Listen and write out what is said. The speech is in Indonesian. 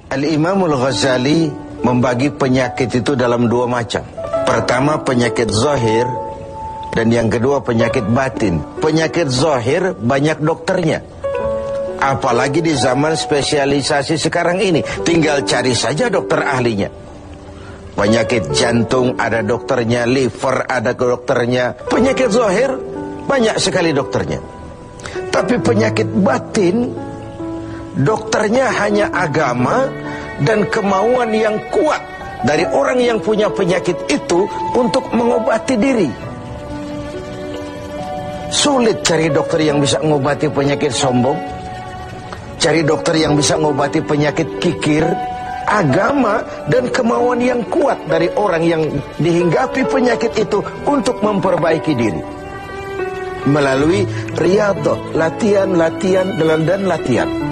Al-Imamul Ghazali membagi penyakit itu dalam dua macam. Pertama penyakit zahir, dan yang kedua penyakit batin. Penyakit zahir banyak dokternya, apalagi di zaman spesialisasi sekarang ini. Tinggal cari saja dokter ahlinya. Penyakit jantung ada dokternya, liver ada dokternya. Penyakit zahir banyak sekali dokternya. Tapi penyakit batin, dokternya hanya agama dan kemauan yang kuat dari orang yang punya penyakit itu untuk mengobati diri. Sulit cari dokter yang bisa mengobati penyakit sombong, cari dokter yang bisa mengobati penyakit kikir. Agama dan kemauan yang kuat dari orang yang dihinggapi penyakit itu untuk memperbaiki diri melalui riyadhah, latihan dan latihan.